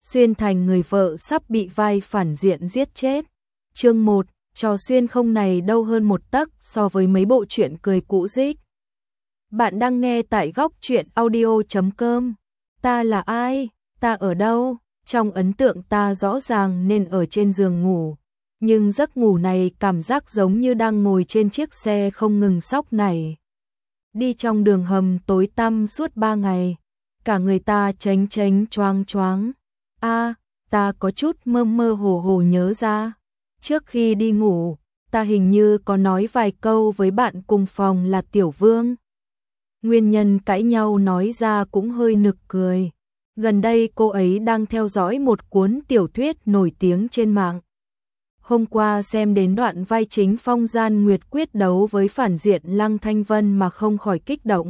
Xuyên thành người vợ sắp bị vai phản diện giết chết. Chương 1, trò xuyên không này đâu hơn một tấc so với mấy bộ truyện cười cũ dích. Bạn đang nghe tại góc truyện audio.com. Ta là ai? Ta ở đâu? Trong ấn tượng ta rõ ràng nên ở trên giường ngủ. Nhưng giấc ngủ này cảm giác giống như đang ngồi trên chiếc xe không ngừng xóc này. Đi trong đường hầm tối tăm suốt 3 ngày. Cả người ta chênh chênh choáng choáng. Ta có chút mơ mơ hồ hồ nhớ ra. Trước khi đi ngủ, ta hình như có nói vài câu với bạn cùng phòng là Tiểu Vương. Nguyên nhân cãi nhau nói ra cũng hơi nực cười. Gần đây cô ấy đang theo dõi một cuốn tiểu thuyết nổi tiếng trên mạng. Hôm qua xem đến đoạn vai chính Phong Gian Nguyệt quyết đấu với phản diện Lăng Thanh Vân mà không khỏi kích động.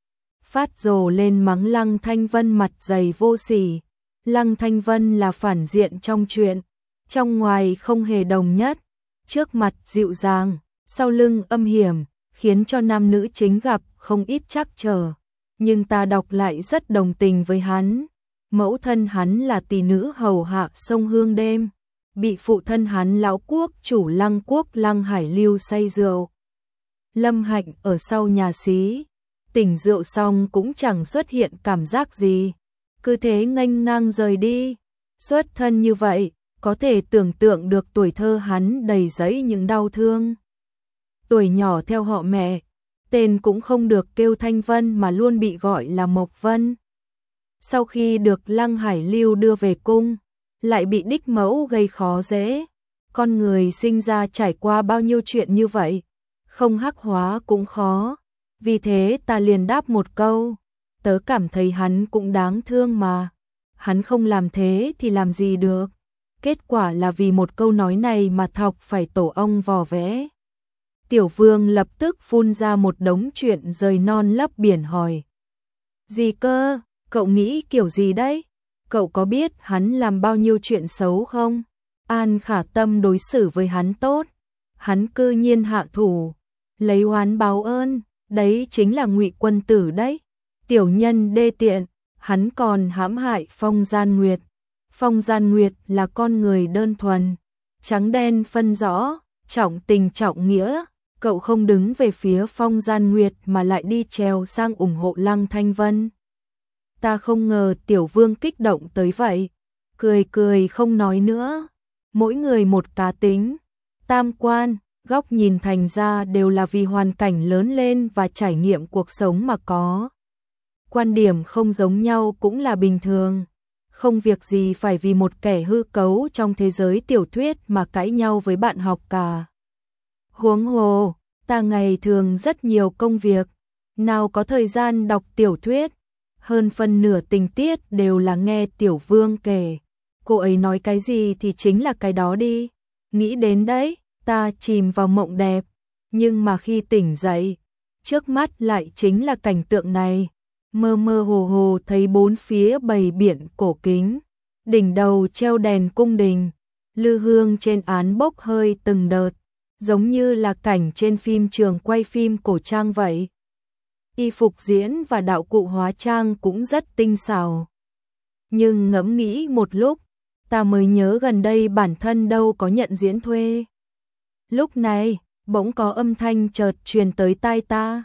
Phát rồ lên mắng Lăng Thanh Vân mặt dày vô sỉ. Lăng Thanh Vân là phản diện trong truyện, trong ngoài không hề đồng nhất, trước mặt dịu dàng, sau lưng âm hiểm, khiến cho nam nữ chính gặp không ít trắc trở. Nhưng ta đọc lại rất đồng tình với hắn. Mẫu thân hắn là tỷ nữ hầu hạ sông Hương đêm, bị phụ thân hắn lão quốc chủ Lăng Quốc Lăng Hải Lưu say rượu. Lâm Hạnh ở sau nhà xí, tỉnh rượu xong cũng chẳng xuất hiện cảm giác gì, cứ thế nghênh ngang rời đi. Xuất thân như vậy, có thể tưởng tượng được tuổi thơ hắn đầy dẫy những đau thương. Tuổi nhỏ theo họ mẹ, tên cũng không được kêu Thanh Vân mà luôn bị gọi là Mộc Vân. Sau khi được Lăng Hải Lưu đưa về cung, lại bị đích mẫu gây khó dễ. Con người sinh ra trải qua bao nhiêu chuyện như vậy, không hắc hóa cũng khó. Vì thế ta liền đáp một câu, tớ cảm thấy hắn cũng đáng thương mà. Hắn không làm thế thì làm gì được. Kết quả là vì một câu nói này mà thọc phải tổ ong vò vẽ. Tiểu Vương lập tức phun ra một đống chuyện rời non lấp biển hỏi. Gì cơ? Cậu nghĩ kiểu gì đấy? Cậu có biết hắn làm bao nhiêu chuyện xấu không? An Khả Tâm đối xử với hắn tốt, hắn cư nhiên hạ thủ, lấy oán báo ơn, đấy chính là Ngụy Quân Tử đấy. Tiểu nhân đê tiện, hắn còn hãm hại Phong Gian Nguyệt. Phong Gian Nguyệt là con người đơn thuần, trắng đen phân rõ, trọng tình trọng nghĩa. Cậu không đứng về phía Phong Gian Nguyệt mà lại đi trèo sang ủng hộ Lăng Thanh Vân. Ta không ngờ Tiểu Vương kích động tới vậy, cười cười không nói nữa. Mỗi người một cá tính, tam quan, góc nhìn thành ra đều là vì hoàn cảnh lớn lên và trải nghiệm cuộc sống mà có. Quan điểm không giống nhau cũng là bình thường, không việc gì phải vì một kẻ hư cấu trong thế giới tiểu thuyết mà cãi nhau với bạn học cả. Huống hồ, ta ngày thường rất nhiều công việc, nào có thời gian đọc tiểu thuyết, hơn phân nửa tình tiết đều là nghe Tiểu Vương kể. Cô ấy nói cái gì thì chính là cái đó đi. Nghĩ đến đấy, ta chìm vào mộng đẹp, nhưng mà khi tỉnh dậy, trước mắt lại chính là cảnh tượng này. Mơ mơ hồ hồ thấy bốn phía bầy biển cổ kính, đỉnh đầu treo đèn cung đình, lư hương trên án bốc hơi từng đợt, giống như là cảnh trên phim trường quay phim cổ trang vậy. Y phục diễn và đạo cụ hóa trang cũng rất tinh xảo. Nhưng ngẫm nghĩ một lúc, ta mới nhớ gần đây bản thân đâu có nhận diễn thuê. Lúc này, bỗng có âm thanh chợt truyền tới tai ta.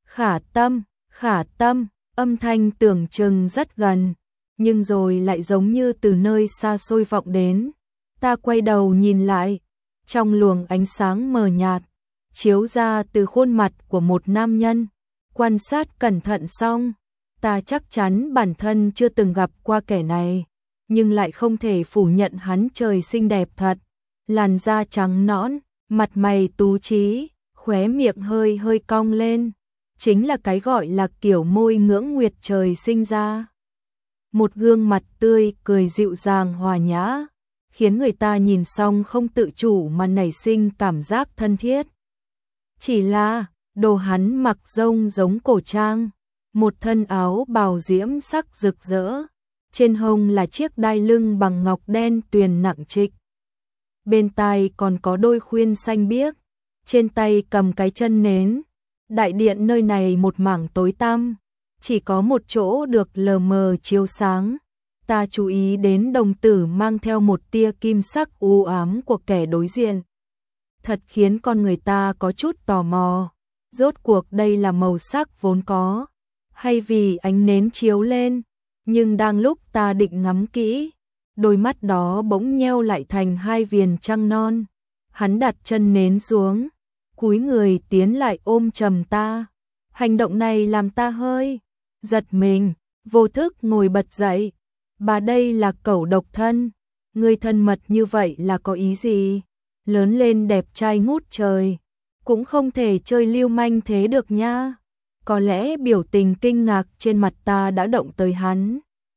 Khả Tâm, âm thanh tưởng chừng rất gần, nhưng rồi lại giống như từ nơi xa xôi vọng đến. Ta quay đầu nhìn lại, trong luồng ánh sáng mờ nhạt, chiếu ra từ khuôn mặt của một nam nhân. Quan sát cẩn thận xong, ta chắc chắn bản thân chưa từng gặp qua kẻ này, nhưng lại không thể phủ nhận hắn trời xinh đẹp thật. Làn da trắng nõn, mặt mày tú trí, khóe miệng hơi hơi cong lên, chính là cái gọi là kiểu môi ngưỡng nguyệt trời sinh ra. Một gương mặt tươi cười dịu dàng hòa nhã, khiến người ta nhìn xong không tự chủ mà nảy sinh cảm giác thân thiết. Chỉ là đồ hắn mặc giống cổ trang, một thân áo bào diễm sắc rực rỡ, trên hông là chiếc đai lưng bằng ngọc đen tuyền nặng trịch. Bên tai còn có đôi khuyên xanh biếc, trên tay cầm cái chân nến. Đại điện nơi này một mảng tối tăm, chỉ có một chỗ được lờ mờ chiếu sáng. ta chú ý đến đồng tử mang theo một tia kim sắc u ám của kẻ đối diện. Thật khiến con người ta có chút tò mò. Rốt cuộc đây là màu sắc vốn có, hay vì ánh nến chiếu lên? Nhưng đang lúc ta định ngắm kỹ, đôi mắt đó bỗng nheo lại thành hai viền trăng non. Hắn đặt chân nến xuống, cúi người tiến lại ôm chầm ta. Hành động này làm ta hơi giật mình, vô thức ngồi bật dậy. Bà đây là cẩu độc thân, người thân mật như vậy là có ý gì? Lớn lên đẹp trai ngút trời, cũng không thể chơi lưu manh thế được nha. Có lẽ biểu tình kinh ngạc trên mặt ta đã động tới hắn.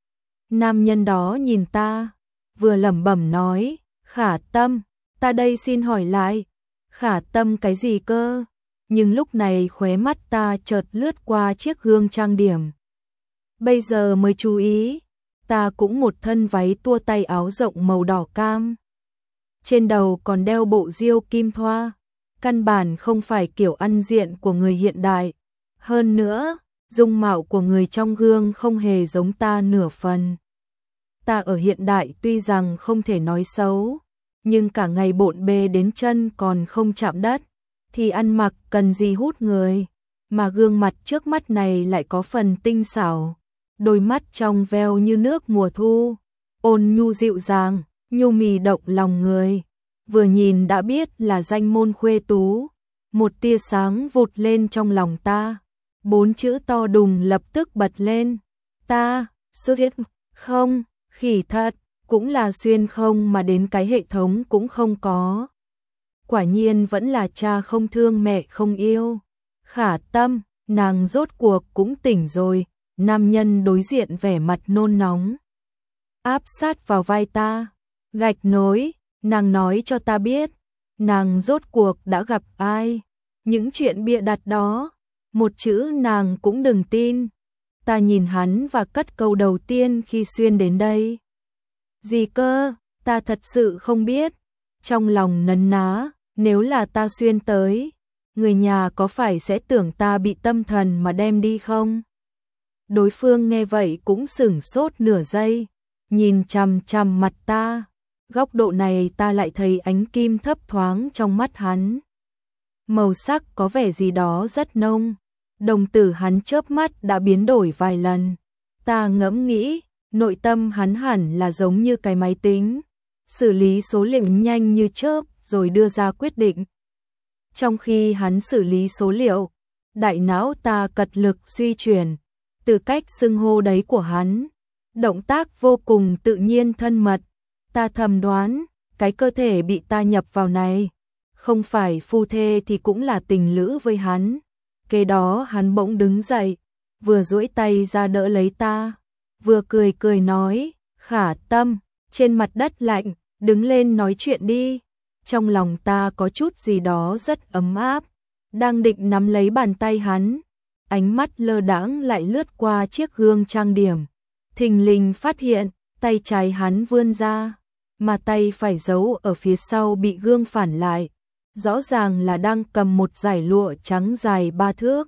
Nam nhân đó nhìn ta, vừa lẩm bẩm nói, Khả Tâm, ta đây xin hỏi lại, Khả Tâm cái gì cơ? Nhưng lúc này khóe mắt ta chợt lướt qua chiếc gương trang điểm. Bây giờ mới chú ý, ta cũng một thân váy tua tay áo rộng màu đỏ cam. Trên đầu còn đeo bộ diêu kim thoa, căn bản không phải kiểu ăn diện của người hiện đại. Hơn nữa, dung mạo của người trong gương không hề giống ta nửa phần. Ta ở hiện đại tuy rằng không thể nói xấu, nhưng cả ngày bộn bề đến chân còn không chạm đất, thì ăn mặc cần gì hút người, mà gương mặt trước mắt này lại có phần tinh xảo, đôi mắt trong veo như nước mùa thu, ôn nhu dịu dàng, nhu mì động lòng người, vừa nhìn đã biết là danh môn khuê tú. Một tia sáng vụt lên trong lòng ta, 4 chữ to đùng lập tức bật lên, ta, xuất hiện, không, khỉ thật, cũng là xuyên không mà đến cái hệ thống cũng không có. Quả nhiên vẫn là cha không thương mẹ không yêu. Khả Tâm, nàng rốt cuộc cũng tỉnh rồi. Nam nhân đối diện vẻ mặt nôn nóng, áp sát vào vai ta, gạch nối, nàng nói cho ta biết, nàng rốt cuộc đã gặp ai. Những chuyện bịa đặt đó, một chữ nàng cũng đừng tin. Ta nhìn hắn và cất câu đầu tiên khi xuyên đến đây. Gì cơ, ta thật sự không biết. Trong lòng nấn ná, nếu là ta xuyên tới, người nhà có phải sẽ tưởng ta bị tâm thần mà đem đi không? Đối phương nghe vậy cũng sửng sốt nửa giây, nhìn chằm chằm mặt ta. Góc độ này ta lại thấy ánh kim thấp thoáng trong mắt hắn. Màu sắc có vẻ gì đó rất nông. Đồng tử hắn chớp mắt đã biến đổi vài lần. Ta ngẫm nghĩ, nội tâm hắn hẳn là giống như cái máy tính, xử lý số liệu nhanh như chớp rồi đưa ra quyết định. Trong khi hắn xử lý số liệu, đại não ta cật lực suy chuyển, từ cách xưng hô đấy của hắn, động tác vô cùng tự nhiên thân mật. Ta thầm đoán, cái cơ thể bị ta nhập vào này, không phải phu thê thì cũng là tình lữ với hắn. Kế đó hắn bỗng đứng dậy, vừa duỗi tay ra đỡ lấy ta, vừa cười cười nói, Khả Tâm, trên mặt đất lạnh, đứng lên nói chuyện đi. Trong lòng ta có chút gì đó rất ấm áp, đang định nắm lấy bàn tay hắn, ánh mắt lơ đãng lại lướt qua chiếc gương trang điểm, thình lình phát hiện, tay trái hắn vươn ra, mà tay phải giấu ở phía sau bị gương phản lại, rõ ràng là đang cầm một dải lụa trắng dài 3 thước.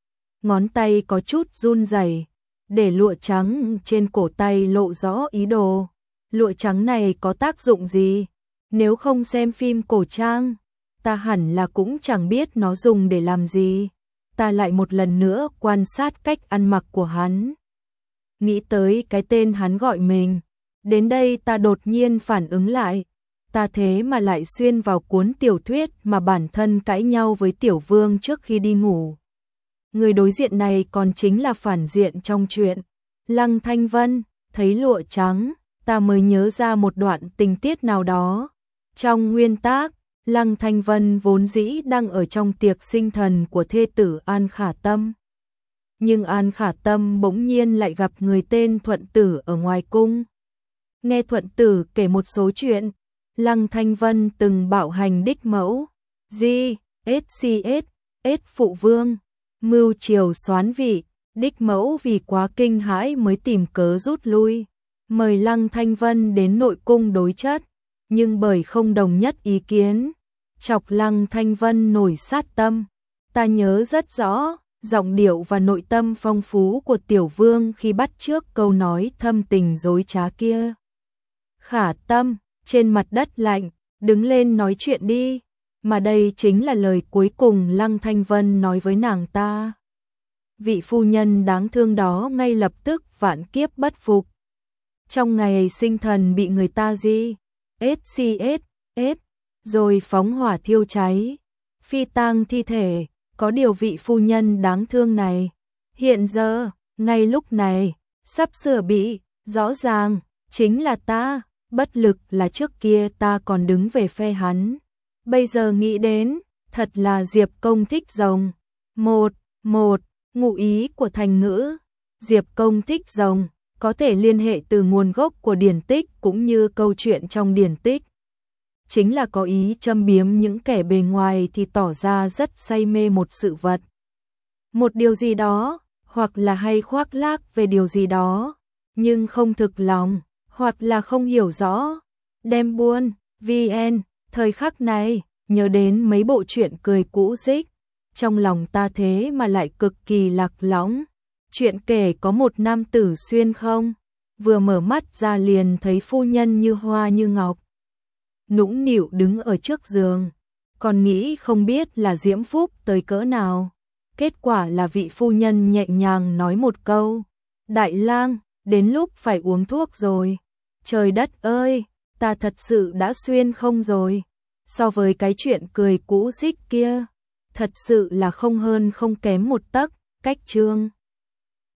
Ngón tay có chút run rẩy, để lụa trắng trên cổ tay lộ rõ ý đồ. Lụa trắng này có tác dụng gì? Nếu không xem phim cổ trang, ta hẳn là cũng chẳng biết nó dùng để làm gì. Ta lại một lần nữa quan sát cách ăn mặc của hắn. Nghĩ tới cái tên hắn gọi mình. Đến đây ta đột nhiên phản ứng lại. Ta thế mà lại xuyên vào cuốn tiểu thuyết mà bản thân cãi nhau với Tiểu Vương trước khi đi ngủ. Người đối diện này còn chính là phản diện trong truyện. Lăng Thanh Vân, thấy lụa trắng, ta mới nhớ ra một đoạn tình tiết nào đó. Trong nguyên tác, Lăng Thanh Vân vốn dĩ đang ở trong tiệc sinh thần của thê tử An Khả Tâm. Nhưng An Khả Tâm bỗng nhiên lại gặp người tên Thuận Tử ở ngoài cung. Nghe Thuận Tử kể một số chuyện, Lăng Thanh Vân từng bạo hành đích mẫu, SCS phụ vương, mưu triều soán vị, đích mẫu vì quá kinh hãi mới tìm cớ rút lui, mời Lăng Thanh Vân đến nội cung đối chất, nhưng bởi không đồng nhất ý kiến, chọc Lăng Thanh Vân nổi sát tâm. Ta nhớ rất rõ, Giọng điệu và nội tâm phong phú của Tiểu Vương khi bắt chước câu nói thâm tình dối trá kia. Khả Tâm, trên mặt đất lạnh, đứng lên nói chuyện đi, mà đây chính là lời cuối cùng Lăng Thanh Vân nói với nàng ta. Vị phu nhân đáng thương đó ngay lập tức vạn kiếp bất phục. Trong ngày sinh thần bị người ta SCS, rồi phóng hỏa thiêu cháy, phi tang thi thể, có điều vị phu nhân đáng thương này, hiện giờ, ngay lúc này, sắp sửa bị, rõ ràng, chính là ta, bất lực là trước kia ta còn đứng về phe hắn. Bây giờ nghĩ đến, thật là Diệp Công thích rồng. Một, ngụ ý của thành ngữ, Diệp Công thích rồng, có thể liên hệ từ nguồn gốc của điển tích cũng như câu chuyện trong điển tích. Chính là có ý châm biếm những kẻ bề ngoài thì tỏ ra rất say mê một sự vật. Một điều gì đó, hoặc là hay khoác lác về điều gì đó, nhưng không thực lòng, hoặc là không hiểu rõ. Đem buôn, VN, thời khắc này, nhớ đến mấy bộ truyện cười cũ dích, trong lòng ta thế mà lại cực kỳ lạc lõng. Chuyện kể có một nam tử xuyên không, vừa mở mắt ra liền thấy phu nhân như hoa như ngọc, nũng nịu đứng ở trước giường, còn nghĩ không biết là diễm phúc tới cỡ nào. Kết quả là vị phu nhân nhẹ nhàng nói một câu, đại lang, đến lúc phải uống thuốc rồi. Trời đất ơi, ta thật sự đã xuyên không rồi. So với cái chuyện cười cũ dích kia, thật sự là không hơn không kém một tấc, cách chương.